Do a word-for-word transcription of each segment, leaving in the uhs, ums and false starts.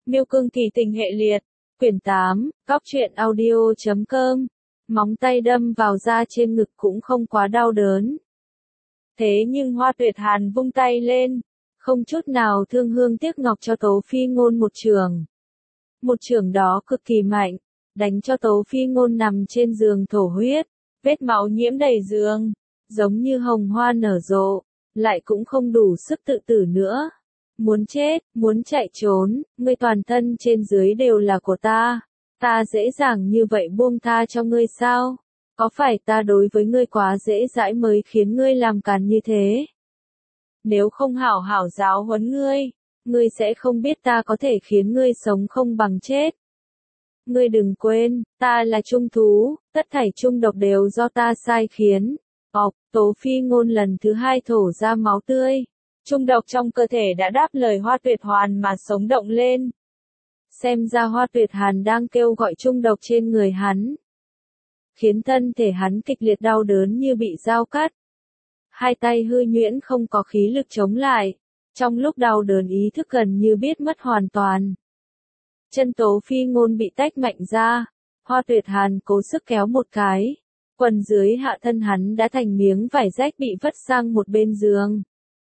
Miêu Cương Kỳ Tình Hệ Liệt, quyển tám, góc truyện audio chấm com. Móng tay đâm vào da trên ngực cũng không quá đau đớn. Thế nhưng Hoa Tuyệt Hàn vung tay lên, không chút nào thương hương tiếc ngọc cho Tố Phi Ngôn một chưởng. Một chưởng đó cực kỳ mạnh, đánh cho Tố Phi Ngôn nằm trên giường thổ huyết, vết máu nhiễm đầy giường, giống như hồng hoa nở rộ, lại cũng không đủ sức tự tử nữa. Muốn chết, muốn chạy trốn, ngươi toàn thân trên dưới đều là của ta. Ta dễ dàng như vậy buông tha cho ngươi sao? Có phải ta đối với ngươi quá dễ dãi mới khiến ngươi làm càn như thế? Nếu không hảo hảo giáo huấn ngươi, ngươi sẽ không biết ta có thể khiến ngươi sống không bằng chết. Ngươi đừng quên, ta là trung thú, tất thảy trung độc đều do ta sai khiến. Ọc, Tố Phi Ngôn lần thứ hai thổ ra máu tươi. Trung độc trong cơ thể đã đáp lời Hoa Tuyệt Hoàn mà sống động lên. Xem ra Hoa Tuyệt Hàn đang kêu gọi trung độc trên người hắn, khiến thân thể hắn kịch liệt đau đớn như bị dao cắt. Hai tay hư nhuyễn không có khí lực chống lại, trong lúc đau đớn ý thức gần như biết mất hoàn toàn. Chân Tố Phi Ngôn bị tách mạnh ra, Hoa Tuyệt Hàn cố sức kéo một cái, quần dưới hạ thân hắn đã thành miếng vải rách bị vứt sang một bên giường.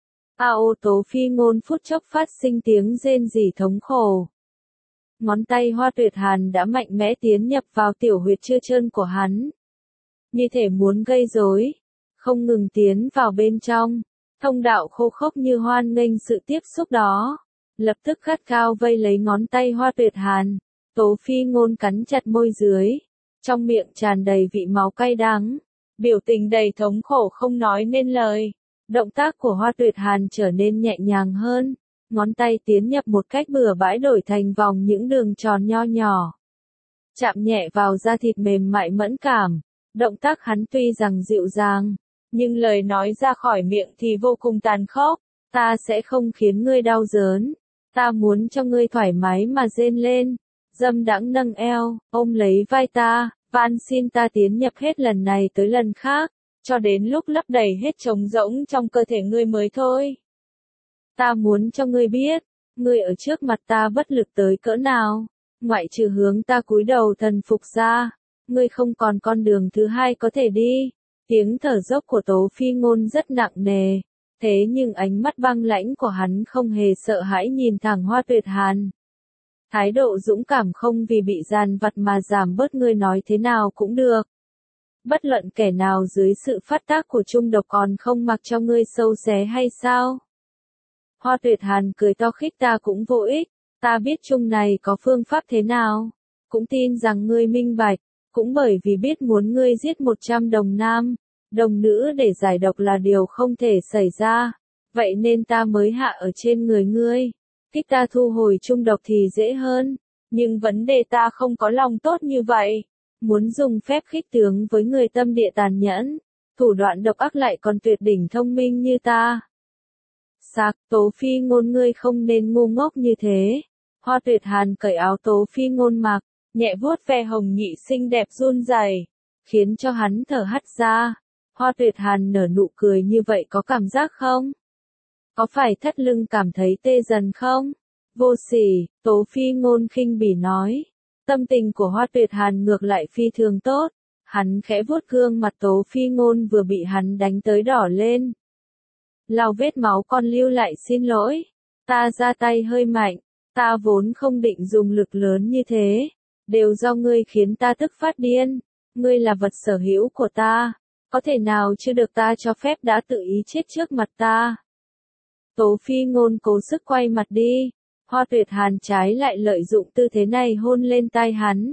A ô Tố Phi Ngôn phút chốc phát sinh tiếng rên rỉ thống khổ. Ngón tay Hoa Tuyệt Hàn đã mạnh mẽ tiến nhập vào tiểu huyệt chưa trơn của hắn, như thể muốn gây rối, không ngừng tiến vào bên trong. Thông đạo khô khốc như hoan nghênh sự tiếp xúc đó, lập tức gắt cao vây lấy ngón tay Hoa Tuyệt Hàn. Tố Phi Ngôn cắn chặt môi dưới, trong miệng tràn đầy vị máu cay đắng, biểu tình đầy thống khổ không nói nên lời. Động tác của Hoa Tuyệt Hàn trở nên nhẹ nhàng hơn, ngón tay tiến nhập một cách bừa bãi đổi thành vòng những đường tròn nho nhỏ, chạm nhẹ vào da thịt mềm mại mẫn cảm. Động tác hắn tuy rằng dịu dàng, nhưng lời nói ra khỏi miệng thì vô cùng tàn khốc. Ta sẽ không khiến ngươi đau đớn, ta muốn cho ngươi thoải mái mà rên lên. Dâm đãng nâng eo, ôm lấy vai ta, van xin ta tiến nhập hết lần này tới lần khác, cho đến lúc lấp đầy hết trống rỗng trong cơ thể ngươi mới thôi. Ta muốn cho ngươi biết, ngươi ở trước mặt ta bất lực tới cỡ nào, ngoại trừ hướng ta cúi đầu thần phục ra, ngươi không còn con đường thứ hai có thể đi. Tiếng thở dốc của Tố Phi Ngôn rất nặng nề, thế nhưng ánh mắt băng lãnh của hắn không hề sợ hãi nhìn thẳng Hoa Tuyệt Hàn. Thái độ dũng cảm không vì bị dằn vặt mà giảm bớt, ngươi nói thế nào cũng được. Bất luận kẻ nào dưới sự phát tác của trung độc còn không mặc cho ngươi sâu xé hay sao? Hoa Tuyệt Hàn cười to khích, ta cũng vô ích, ta biết chung này có phương pháp thế nào, cũng tin rằng ngươi minh bạch, cũng bởi vì biết muốn ngươi giết một trăm đồng nam, đồng nữ để giải độc là điều không thể xảy ra, vậy nên ta mới hạ ở trên người ngươi. Kích ta thu hồi trung độc thì dễ hơn, nhưng vấn đề ta không có lòng tốt như vậy. Muốn dùng phép khích tướng với người tâm địa tàn nhẫn, thủ đoạn độc ác lại còn tuyệt đỉnh thông minh như ta. Sạc, Tố Phi Ngôn, ngươi không nên ngu ngốc như thế. Hoa Tuyệt Hàn cởi áo Tố Phi Ngôn mặc, nhẹ vuốt ve hồng nhị xinh đẹp run rẩy, khiến cho hắn thở hắt ra. Hoa Tuyệt Hàn nở nụ cười, như vậy có cảm giác không? Có phải thắt lưng cảm thấy tê dần không? Vô sỉ, Tố Phi Ngôn khinh bỉ nói. Tâm tình của Hoa Tuyệt Hàn ngược lại phi thường tốt, hắn khẽ vuốt gương mặt Tố Phi Ngôn vừa bị hắn đánh tới đỏ lên. Lau vết máu còn lưu lại, xin lỗi, ta ra tay hơi mạnh, ta vốn không định dùng lực lớn như thế, đều do ngươi khiến ta tức phát điên, ngươi là vật sở hữu của ta, có thể nào chưa được ta cho phép đã tự ý chết trước mặt ta. Tố Phi Ngôn cố sức quay mặt đi. Hoa Tuyệt Hàn trái lại lợi dụng tư thế này hôn lên tai hắn.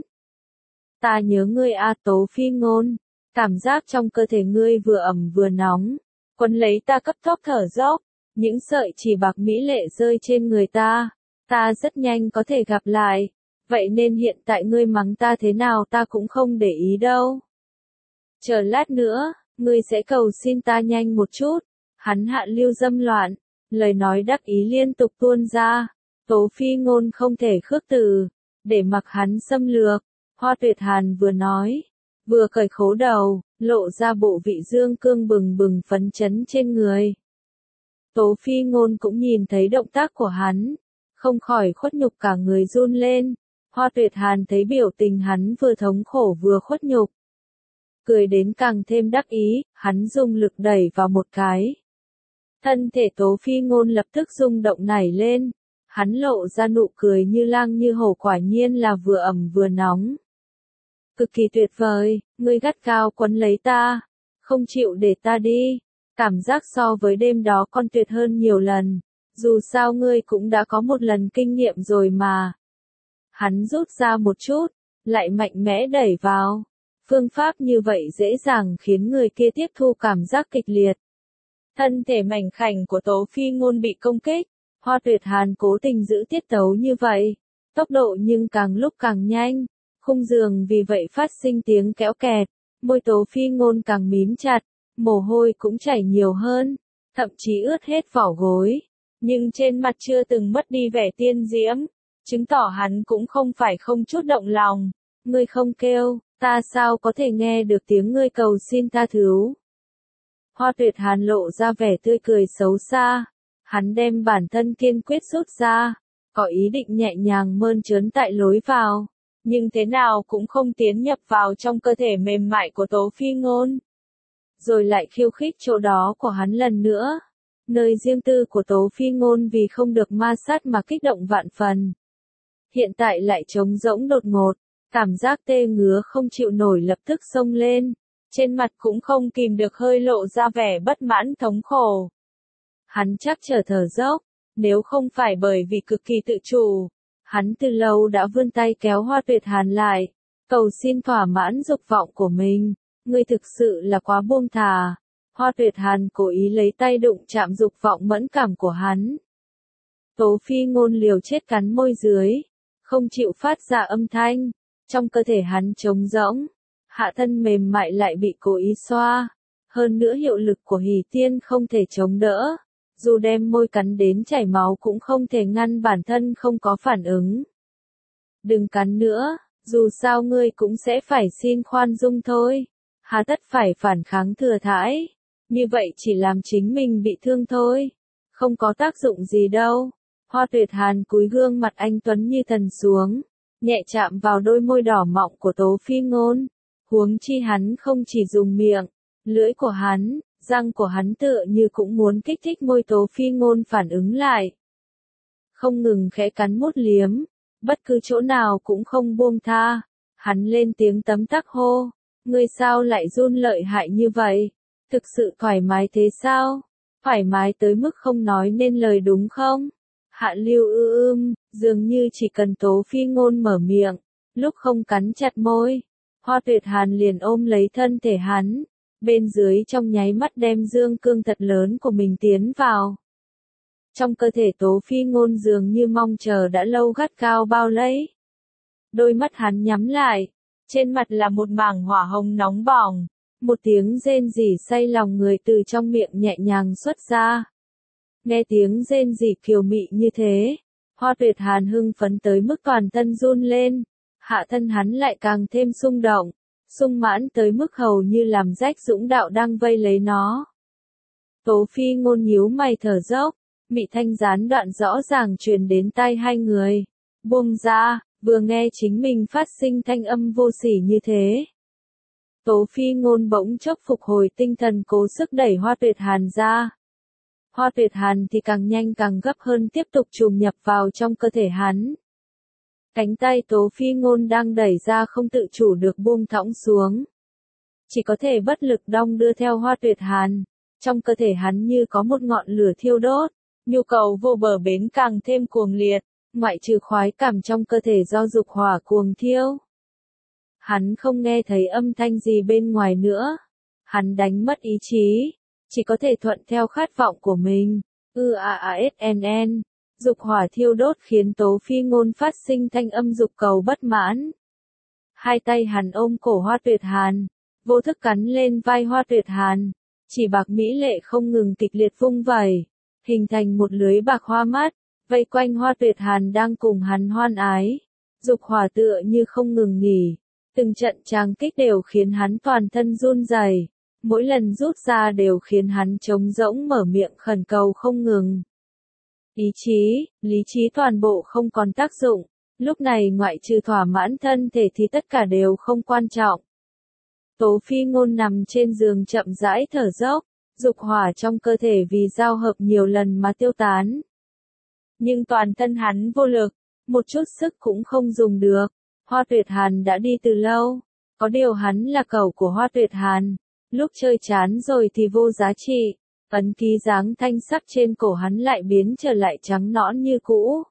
Ta nhớ ngươi a Tố Phi Ngôn, cảm giác trong cơ thể ngươi vừa ẩm vừa nóng, quấn lấy ta cấp tốc thở dốc, những sợi chỉ bạc mỹ lệ rơi trên người ta, ta rất nhanh có thể gặp lại, vậy nên hiện tại ngươi mắng ta thế nào ta cũng không để ý đâu. Chờ lát nữa, ngươi sẽ cầu xin ta nhanh một chút. Hắn hạ lưu dâm loạn, lời nói đắc ý liên tục tuôn ra. Tố Phi Ngôn không thể khước từ, để mặc hắn xâm lược. Hoa Tuyệt Hàn vừa nói, vừa cởi khố đầu, lộ ra bộ vị dương cương bừng bừng phấn chấn trên người. Tố Phi Ngôn cũng nhìn thấy động tác của hắn, không khỏi khuất nhục cả người run lên. Hoa Tuyệt Hàn thấy biểu tình hắn vừa thống khổ vừa khuất nhục. Cười đến càng thêm đắc ý, hắn dùng lực đẩy vào một cái. Thân thể Tố Phi Ngôn lập tức rung động nảy lên. Hắn lộ ra nụ cười như lang như hổ, quả nhiên là vừa ẩm vừa nóng. Cực kỳ tuyệt vời, ngươi gắt gao quấn lấy ta, không chịu để ta đi. Cảm giác so với đêm đó còn tuyệt hơn nhiều lần. Dù sao ngươi cũng đã có một lần kinh nghiệm rồi mà. Hắn rút ra một chút, lại mạnh mẽ đẩy vào. Phương pháp như vậy dễ dàng khiến người kia tiếp thu cảm giác kịch liệt. Thân thể mảnh khảnh của Tố Phi Ngôn bị công kích. Hoa Tuyệt Hàn cố tình giữ tiết tấu như vậy. Tốc độ nhưng càng lúc càng nhanh. Khung giường vì vậy phát sinh tiếng kéo kẹt. Môi Tố Phi Ngôn càng mím chặt. Mồ hôi cũng chảy nhiều hơn. Thậm chí ướt hết vỏ gối. Nhưng trên mặt chưa từng mất đi vẻ tiên diễm. Chứng tỏ hắn cũng không phải không chút động lòng. Ngươi không kêu, ta sao có thể nghe được tiếng ngươi cầu xin tha thứ. Hoa Tuyệt Hàn lộ ra vẻ tươi cười xấu xa. Hắn đem bản thân kiên quyết rút ra. Có ý định nhẹ nhàng mơn trớn tại lối vào. Nhưng thế nào cũng không tiến nhập vào trong cơ thể mềm mại của Tố Phi Ngôn. Rồi lại khiêu khích chỗ đó của hắn lần nữa. Nơi riêng tư của Tố Phi Ngôn vì không được ma sát mà kích động vạn phần. Hiện tại lại trống rỗng đột ngột, cảm giác tê ngứa không chịu nổi lập tức xông lên, trên mặt cũng không kìm được hơi lộ ra vẻ bất mãn thống khổ. Hắn chắc trở thở dốc, nếu không phải bởi vì cực kỳ tự chủ, hắn từ lâu đã vươn tay kéo Hoa Tuyệt Hàn lại, cầu xin thỏa mãn dục vọng của mình. Ngươi thực sự là quá buông thà. Hoa Tuyệt Hàn cố ý lấy tay đụng chạm dục vọng mẫn cảm của hắn. Tố Phi Ngôn liều chết cắn môi dưới, không chịu phát ra âm thanh. Trong cơ thể hắn trống rỗng, hạ thân mềm mại lại bị cố ý xoa. Hơn nữa hiệu lực của Hỷ Tiên không thể chống đỡ. Dù đem môi cắn đến chảy máu cũng không thể ngăn bản thân không có phản ứng. Đừng cắn nữa, dù sao ngươi cũng sẽ phải xin khoan dung thôi. Hà tất phải phản kháng thừa thãi. Như vậy chỉ làm chính mình bị thương thôi. Không có tác dụng gì đâu. Hoa Tuyệt Hàn cúi gương mặt anh tuấn như thần xuống. Nhẹ chạm vào đôi môi đỏ mọng của Tố Phi Ngôn. Huống chi hắn không chỉ dùng miệng. Lưỡi của hắn, răng của hắn tựa như cũng muốn kích thích môi Tố Phi Ngôn phản ứng lại. Không ngừng khẽ cắn mút liếm. Bất cứ chỗ nào cũng không buông tha. Hắn lên tiếng tấm tắc hô. Ngươi sao lại run lợi hại như vậy? Thực sự thoải mái thế sao? Thoải mái tới mức không nói nên lời đúng không? Hạ Lưu ư ưm, dường như chỉ cần Tố Phi Ngôn mở miệng, lúc không cắn chặt môi, Hoa Tuyệt Hàn liền ôm lấy thân thể hắn, bên dưới trong nháy mắt đem dương cương thật lớn của mình tiến vào. Trong cơ thể Tố Phi Ngôn dường như mong chờ đã lâu gắt gao bao lấy. Đôi mắt hắn nhắm lại, trên mặt là một mảng hỏa hồng nóng bỏng, một tiếng rên rỉ say lòng người từ trong miệng nhẹ nhàng xuất ra. Nghe tiếng rên rỉ kiều mị như thế, Hoa Tuyệt Hàn hưng phấn tới mức toàn thân run lên, hạ thân hắn lại càng thêm xung động, sung mãn tới mức hầu như làm rách dũng đạo đang vây lấy nó. Tố Phi Ngôn nhíu mày thở dốc, mị thanh gián đoạn rõ ràng truyền đến tai hai người. Buông ra, vừa nghe chính mình phát sinh thanh âm vô sỉ như thế. Tố Phi Ngôn bỗng chốc phục hồi tinh thần cố sức đẩy Hoa Tuyệt Hàn ra. Hoa Tuyệt Hàn thì càng nhanh càng gấp hơn tiếp tục trùm nhập vào trong cơ thể hắn. Cánh tay Tố Phi Ngôn đang đẩy ra không tự chủ được buông thõng xuống. Chỉ có thể bất lực đong đưa theo Hoa Tuyệt Hàn. Trong cơ thể hắn như có một ngọn lửa thiêu đốt, nhu cầu vô bờ bến càng thêm cuồng liệt, ngoại trừ khoái cảm trong cơ thể do dục hỏa cuồng thiêu. Hắn không nghe thấy âm thanh gì bên ngoài nữa. Hắn đánh mất ý chí, chỉ có thể thuận theo khát vọng của mình. Ư a a s n n. Dục hỏa thiêu đốt khiến Tố Phi Ngôn phát sinh thanh âm dục cầu bất mãn. Hai tay hắn ôm cổ Hoa Tuyệt Hàn, vô thức cắn lên vai Hoa Tuyệt Hàn, chỉ bạc mỹ lệ không ngừng kịch liệt vung vẩy, hình thành một lưới bạc hoa mắt, vây quanh Hoa Tuyệt Hàn đang cùng hắn hoan ái. Dục hỏa tựa như không ngừng nghỉ, từng trận tràng kích đều khiến hắn toàn thân run rẩy, mỗi lần rút ra đều khiến hắn trống rỗng mở miệng khẩn cầu không ngừng. Ý chí, lý trí toàn bộ không còn tác dụng, lúc này ngoại trừ thỏa mãn thân thể thì tất cả đều không quan trọng. Tố Phi Ngôn nằm trên giường chậm rãi thở dốc, dục hỏa trong cơ thể vì giao hợp nhiều lần mà tiêu tán. Nhưng toàn thân hắn vô lực, một chút sức cũng không dùng được. Hoa Tuyệt Hàn đã đi từ lâu, có điều hắn là cẩu của Hoa Tuyệt Hàn, lúc chơi chán rồi thì vô giá trị, ấn ký dáng thanh sắc trên cổ hắn lại biến trở lại trắng nõn như cũ.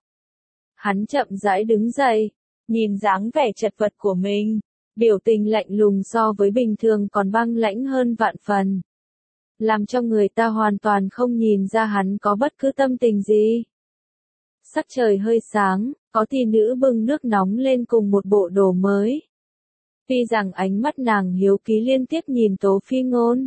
Hắn chậm rãi đứng dậy, nhìn dáng vẻ chật vật của mình, biểu tình lạnh lùng so với bình thường còn băng lãnh hơn vạn phần, làm cho người ta hoàn toàn không nhìn ra hắn có bất cứ tâm tình gì. Sắc trời hơi sáng, có thị nữ bưng nước nóng lên cùng một bộ đồ mới. Tuy rằng ánh mắt nàng hiếu kỳ liên tiếp nhìn Tố Phi Ngôn,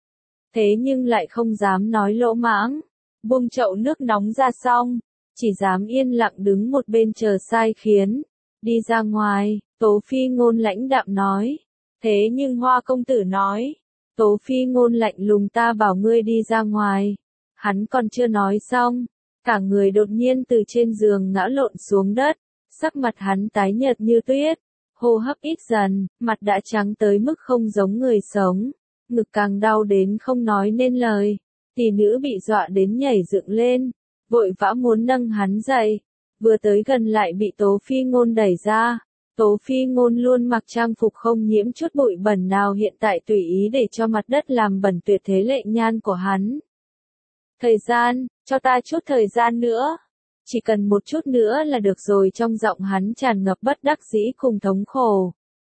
thế nhưng lại không dám nói lỗ mãng, buông chậu nước nóng ra xong, chỉ dám yên lặng đứng một bên chờ sai khiến. Đi ra ngoài, Tố Phi Ngôn lãnh đạm nói. Thế nhưng Hoa công tử nói. Tố Phi Ngôn lạnh lùng, ta bảo ngươi đi ra ngoài. Hắn còn chưa nói xong, cả người đột nhiên từ trên giường ngã lộn xuống đất, sắc mặt hắn tái nhợt như tuyết, hô hấp ít dần, mặt đã trắng tới mức không giống người sống, ngực càng đau đến không nói nên lời. Tỷ nữ bị dọa đến nhảy dựng lên, vội vã muốn nâng hắn dậy, vừa tới gần lại bị Tố Phi Ngôn đẩy ra. Tố Phi Ngôn luôn mặc trang phục không nhiễm chút bụi bẩn nào, hiện tại tùy ý để cho mặt đất làm bẩn tuyệt thế lệ nhan của hắn. Thời gian, cho ta chút thời gian nữa. Chỉ cần một chút nữa là được rồi, trong giọng hắn tràn ngập bất đắc dĩ cùng thống khổ.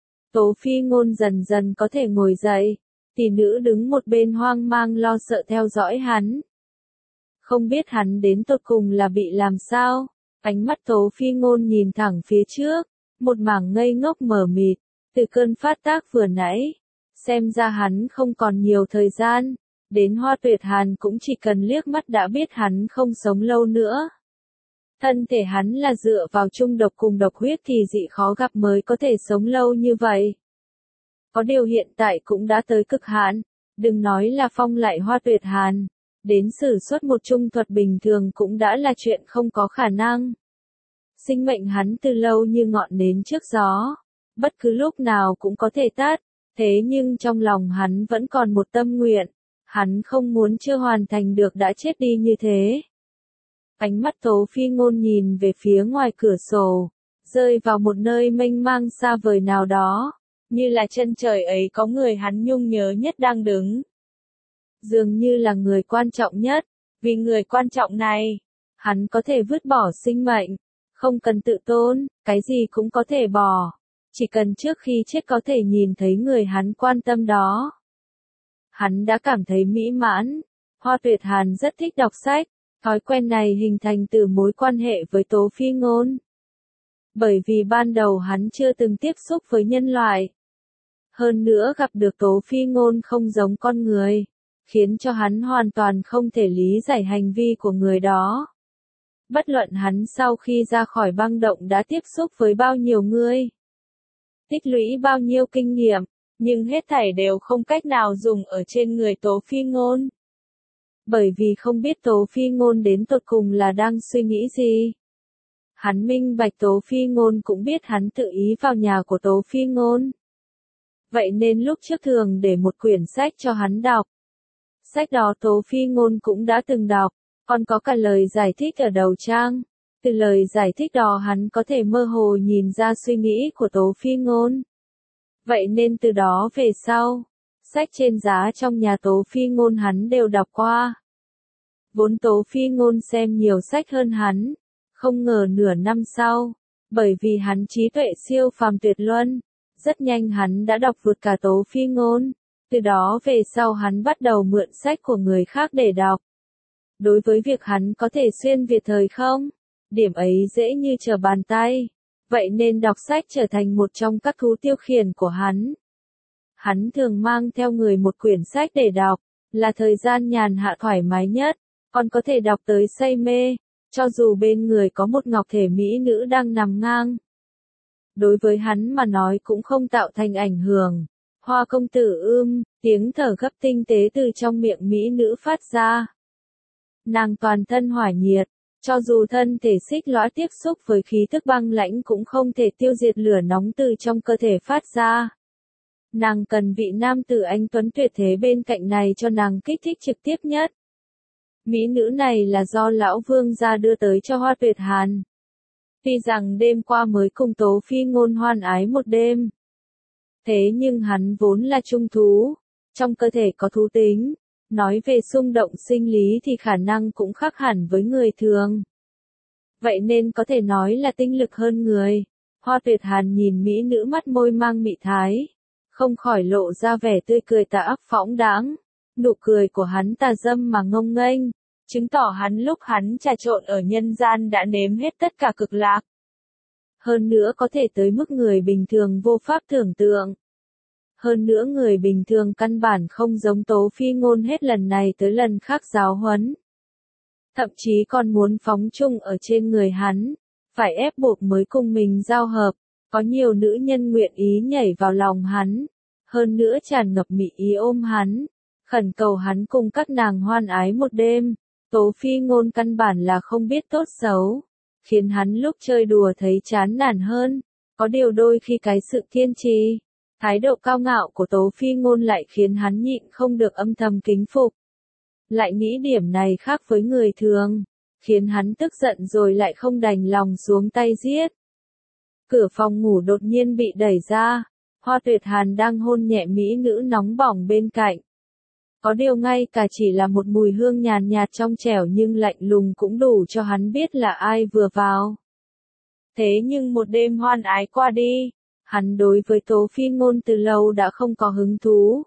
Tố Phi Ngôn dần dần có thể ngồi dậy, tỷ nữ đứng một bên hoang mang lo sợ theo dõi hắn. Không biết hắn đến tột cùng là bị làm sao, ánh mắt Tố Phi Ngôn nhìn thẳng phía trước, một mảng ngây ngốc mờ mịt, từ cơn phát tác vừa nãy, xem ra hắn không còn nhiều thời gian, đến Hoa Tuyệt Hàn cũng chỉ cần liếc mắt đã biết hắn không sống lâu nữa. Thân thể hắn là dựa vào trung độc cùng độc huyết thì dị khó gặp mới có thể sống lâu như vậy. Có điều hiện tại cũng đã tới cực hạn, đừng nói là phong lại Hoa Tuyệt Hàn, đến sử xuất một trung thuật bình thường cũng đã là chuyện không có khả năng. Sinh mệnh hắn từ lâu như ngọn nến trước gió, bất cứ lúc nào cũng có thể tắt, thế nhưng trong lòng hắn vẫn còn một tâm nguyện, hắn không muốn chưa hoàn thành được đã chết đi như thế. Ánh mắt Tố Phi Ngôn nhìn về phía ngoài cửa sổ, rơi vào một nơi mênh mang xa vời nào đó, như là chân trời ấy có người hắn nhung nhớ nhất đang đứng. Dường như là người quan trọng nhất, vì người quan trọng này, hắn có thể vứt bỏ sinh mệnh, không cần tự tôn, cái gì cũng có thể bỏ, chỉ cần trước khi chết có thể nhìn thấy người hắn quan tâm đó. Hắn đã cảm thấy mỹ mãn. Hoa Tuyệt Hàn rất thích đọc sách, thói quen này hình thành từ mối quan hệ với Tố Phi Ngôn. Bởi vì ban đầu hắn chưa từng tiếp xúc với nhân loại. Hơn nữa gặp được Tố Phi Ngôn không giống con người, khiến cho hắn hoàn toàn không thể lý giải hành vi của người đó. Bất luận hắn sau khi ra khỏi băng động đã tiếp xúc với bao nhiêu người, tích lũy bao nhiêu kinh nghiệm, nhưng hết thảy đều không cách nào dùng ở trên người Tố Phi Ngôn. Bởi vì không biết Tố Phi Ngôn đến tột cùng là đang suy nghĩ gì. Hắn minh bạch Tố Phi Ngôn cũng biết hắn tự ý vào nhà của Tố Phi Ngôn. Vậy nên lúc trước thường để một quyển sách cho hắn đọc. Sách đó Tố Phi Ngôn cũng đã từng đọc, còn có cả lời giải thích ở đầu trang. Từ lời giải thích đó hắn có thể mơ hồ nhìn ra suy nghĩ của Tố Phi Ngôn. Vậy nên từ đó về sau, sách trên giá trong nhà Tố Phi Ngôn hắn đều đọc qua. Vốn Tố Phi Ngôn xem nhiều sách hơn hắn, không ngờ nửa năm sau, bởi vì hắn trí tuệ siêu phàm tuyệt luân, rất nhanh hắn đã đọc vượt cả Tố Phi Ngôn. Từ đó về sau hắn bắt đầu mượn sách của người khác để đọc. Đối với việc hắn có thể xuyên Việt thời không, điểm ấy dễ như trở bàn tay. Vậy nên đọc sách trở thành một trong các thú tiêu khiển của hắn. Hắn thường mang theo người một quyển sách để đọc, là thời gian nhàn hạ thoải mái nhất, còn có thể đọc tới say mê, cho dù bên người có một ngọc thể mỹ nữ đang nằm ngang. Đối với hắn mà nói cũng không tạo thành ảnh hưởng. Hoa công tử ưm, tiếng thở gấp tinh tế từ trong miệng mỹ nữ phát ra. Nàng toàn thân hỏa nhiệt, Cho dù thân thể xích lõa tiếp xúc với khí tức băng lãnh cũng không thể tiêu diệt lửa nóng từ trong cơ thể phát ra. Nàng cần vị nam tử anh tuấn tuyệt thế bên cạnh này cho nàng kích thích trực tiếp nhất. Mỹ nữ này là do lão vương gia đưa tới cho Hoa Tuyệt Hàn. Tuy rằng đêm qua mới cùng Tố Phi Ngôn hoan ái một đêm. Thế nhưng hắn vốn là trung thú, trong cơ thể có thú tính. Nói về xung động sinh lý thì khả năng cũng khác hẳn với người thường. Vậy nên có thể nói là tinh lực hơn người. Hoa Tuyệt Hàn nhìn mỹ nữ mắt môi mang mị thái. Không khỏi lộ ra vẻ tươi cười tà ác phóng đãng. Nụ cười của hắn tà dâm mà ngông nghênh. Chứng tỏ hắn lúc hắn trà trộn ở nhân gian đã nếm hết tất cả cực lạc. Hơn nữa có thể tới mức người bình thường vô pháp tưởng tượng. Hơn nữa người bình thường căn bản không giống Tố Phi Ngôn hết lần này tới lần khác giáo huấn. Thậm chí còn muốn phóng chung ở trên người hắn, phải ép buộc mới cùng mình giao hợp, có nhiều nữ nhân nguyện ý nhảy vào lòng hắn, hơn nữa tràn ngập mị ý ôm hắn, khẩn cầu hắn cùng các nàng hoan ái một đêm. Tố Phi Ngôn căn bản là không biết tốt xấu, khiến hắn lúc chơi đùa thấy chán nản hơn, có điều đôi khi cái sự kiên trì. Thái độ cao ngạo của Tố Phi Ngôn lại khiến hắn nhịn không được âm thầm kính phục. Lại nghĩ điểm này khác với người thường, khiến hắn tức giận rồi lại không đành lòng xuống tay giết. Cửa phòng ngủ đột nhiên bị đẩy ra, Hoa Tuyệt Hàn đang hôn nhẹ mỹ nữ nóng bỏng bên cạnh. Có điều ngay cả chỉ là một mùi hương nhàn nhạt trong trẻo nhưng lạnh lùng cũng đủ cho hắn biết là ai vừa vào. Thế nhưng một đêm hoan ái qua đi. Hắn đối với Tố Phi Ngôn từ lâu đã không có hứng thú.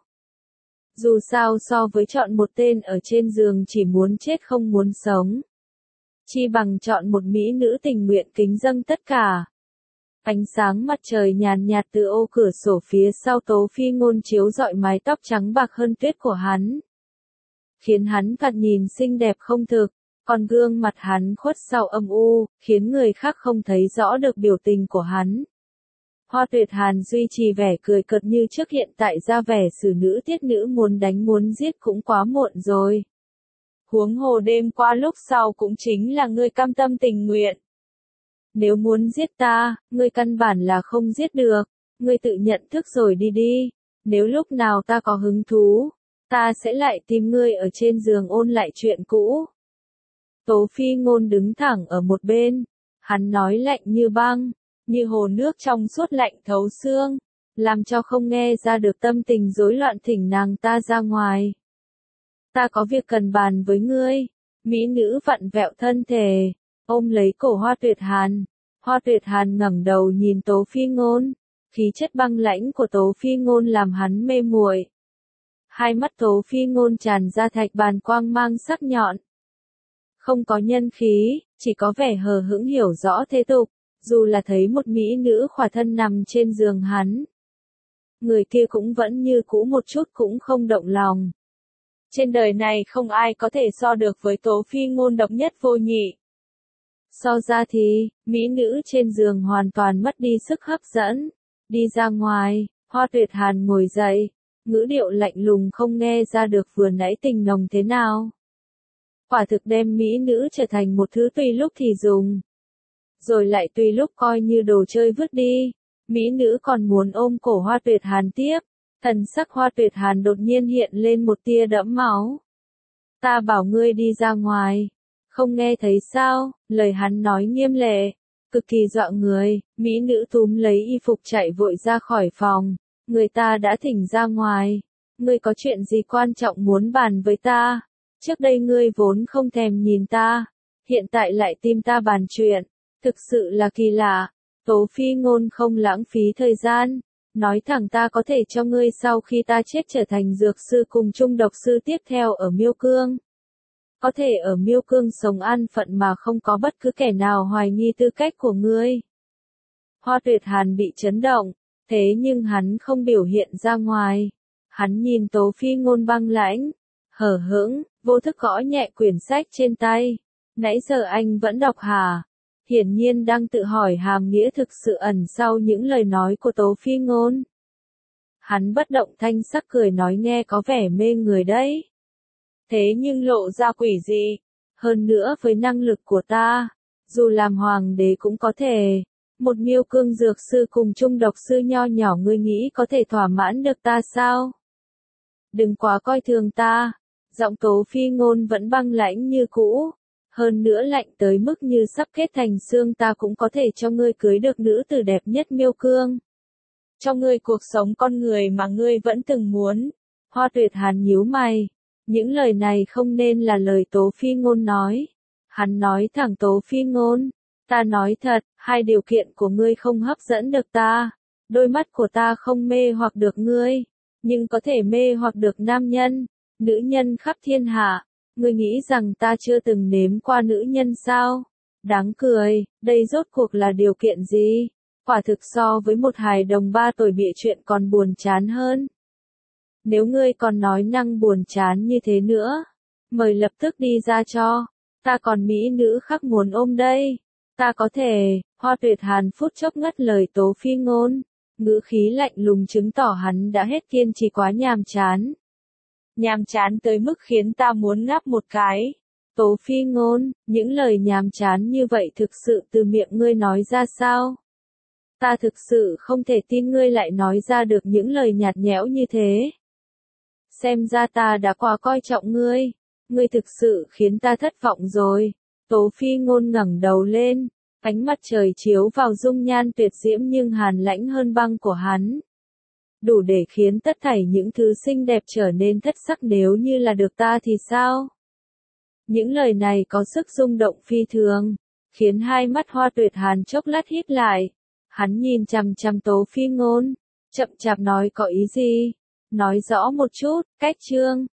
Dù sao so với chọn một tên ở trên giường chỉ muốn chết không muốn sống. Chi bằng chọn một mỹ nữ tình nguyện kính dâng tất cả. Ánh sáng mặt trời nhàn nhạt từ ô cửa sổ phía sau Tố Phi Ngôn chiếu rọi mái tóc trắng bạc hơn tuyết của hắn. Khiến hắn thoạt nhìn xinh đẹp không thực, còn gương mặt hắn khuất sau âm u, khiến người khác không thấy rõ được biểu tình của hắn. Hoa Tuyệt Hàn duy trì vẻ cười cợt như trước, hiện tại ra vẻ xử nữ tiết nữ muốn đánh muốn giết cũng quá muộn rồi. Huống hồ đêm qua lúc sau cũng chính là ngươi cam tâm tình nguyện. Nếu muốn giết ta, ngươi căn bản là không giết được, ngươi tự nhận thức rồi đi đi, nếu lúc nào ta có hứng thú, ta sẽ lại tìm ngươi ở trên giường ôn lại chuyện cũ. Tố Phi Ngôn đứng thẳng ở một bên, hắn nói lạnh như băng. Như hồ nước trong suốt lạnh thấu xương, làm cho không nghe ra được tâm tình rối loạn, thỉnh nàng ta ra ngoài. Ta có việc cần bàn với ngươi. Mỹ nữ vặn vẹo thân thể, ôm lấy cổ Hoa Tuyệt Hàn. Hoa Tuyệt Hàn ngẩng đầu nhìn Tố Phi Ngôn, khí chất băng lãnh của Tố Phi Ngôn làm hắn mê muội. Hai mắt Tố Phi Ngôn tràn ra thạch bàn quang mang sắc nhọn. Không có nhân khí, chỉ có vẻ hờ hững hiểu rõ thế tục. Dù là thấy một mỹ nữ khỏa thân nằm trên giường hắn, người kia cũng vẫn như cũ một chút cũng không động lòng. Trên đời này không ai có thể so được với Tố Phi Ngôn độc nhất vô nhị. So ra thì, mỹ nữ trên giường hoàn toàn mất đi sức hấp dẫn. Đi ra ngoài, Hoa Tuyệt Hàn ngồi dậy, ngữ điệu lạnh lùng không nghe ra được vừa nãy tình nồng thế nào. Quả thực đem mỹ nữ trở thành một thứ tùy lúc thì dùng. Rồi lại tùy lúc coi như đồ chơi vứt đi. Mỹ nữ còn muốn ôm cổ Hoa Tuyệt Hàn tiếp. Thần sắc Hoa Tuyệt Hàn đột nhiên hiện lên một tia đẫm máu. Ta bảo ngươi đi ra ngoài. Không nghe thấy sao? Lời hắn nói nghiêm lệ, cực kỳ dọa người. Mỹ nữ túm lấy y phục chạy vội ra khỏi phòng. Người ta đã thỉnh ra ngoài. Ngươi có chuyện gì quan trọng muốn bàn với ta? Trước đây ngươi vốn không thèm nhìn ta. Hiện tại lại tìm ta bàn chuyện. Thực sự là kỳ lạ. Tố Phi Ngôn không lãng phí thời gian. Nói thẳng ta có thể cho ngươi sau khi ta chết trở thành dược sư cùng chung độc sư tiếp theo ở Miêu Cương. Có thể ở Miêu Cương sống an phận mà không có bất cứ kẻ nào hoài nghi tư cách của ngươi. Hoa Tuyệt Hàn bị chấn động, thế nhưng hắn không biểu hiện ra ngoài. Hắn nhìn Tố Phi Ngôn băng lãnh, hờ hững, vô thức gõ nhẹ quyển sách trên tay. Nãy giờ anh vẫn đọc hả? Hiển nhiên đang tự hỏi hàm nghĩa thực sự ẩn sau những lời nói của Tố Phi Ngôn. Hắn bất động thanh sắc cười nói nghe có vẻ mê người đấy. Thế nhưng lộ ra quỷ gì? Hơn nữa với năng lực của ta, dù làm hoàng đế cũng có thể. Một Miêu Cương dược sư cùng chung độc sư nho nhỏ ngươi nghĩ có thể thỏa mãn được ta sao? Đừng quá coi thường ta. Giọng Tố Phi Ngôn vẫn băng lãnh như cũ. Hơn nữa lạnh tới mức như sắp kết thành xương, ta cũng có thể cho ngươi cưới được nữ tử đẹp nhất Miêu Cương. Cho ngươi cuộc sống con người mà ngươi vẫn từng muốn. Hoa Tuyệt Hàn nhíu mày. Những lời này không nên là lời Tố Phi Ngôn nói. Hắn nói thẳng: Tố Phi Ngôn, ta nói thật, hai điều kiện của ngươi không hấp dẫn được ta. Đôi mắt của ta không mê hoặc được ngươi, nhưng có thể mê hoặc được nam nhân, nữ nhân khắp thiên hạ. Ngươi nghĩ rằng ta chưa từng nếm qua nữ nhân sao? Đáng cười, đây rốt cuộc là điều kiện gì? Quả thực so với một hài đồng ba tuổi bịa chuyện còn buồn chán hơn. Nếu ngươi còn nói năng buồn chán như thế nữa, mời lập tức đi ra cho. Ta còn mỹ nữ khác muốn ôm đây. Ta có thể. Hoa Tuyệt Hàn phút chốc ngắt lời Tố Phi Ngôn. Ngữ khí lạnh lùng chứng tỏ hắn đã hết kiên trì, quá nhàm chán. Nhàm chán tới mức khiến ta muốn ngáp một cái. Tố Phi Ngôn, những lời nhàm chán như vậy thực sự từ miệng ngươi nói ra sao? Ta thực sự không thể tin ngươi lại nói ra được những lời nhạt nhẽo như thế. Xem ra ta đã quá coi trọng ngươi. Ngươi thực sự khiến ta thất vọng rồi. Tố Phi Ngôn ngẩng đầu lên. Ánh mặt trời chiếu vào dung nhan tuyệt diễm nhưng hàn lãnh hơn băng của hắn. Đủ để khiến tất thảy những thứ xinh đẹp trở nên thất sắc. Nếu như là được ta thì sao? Những lời này có sức rung động phi thường, khiến hai mắt Hoa Tuyệt Hàn chốc lát híp lại. Hắn nhìn chằm chằm Tố Phi Ngôn, chậm chạp nói: có ý gì? Nói rõ một chút. Cách chương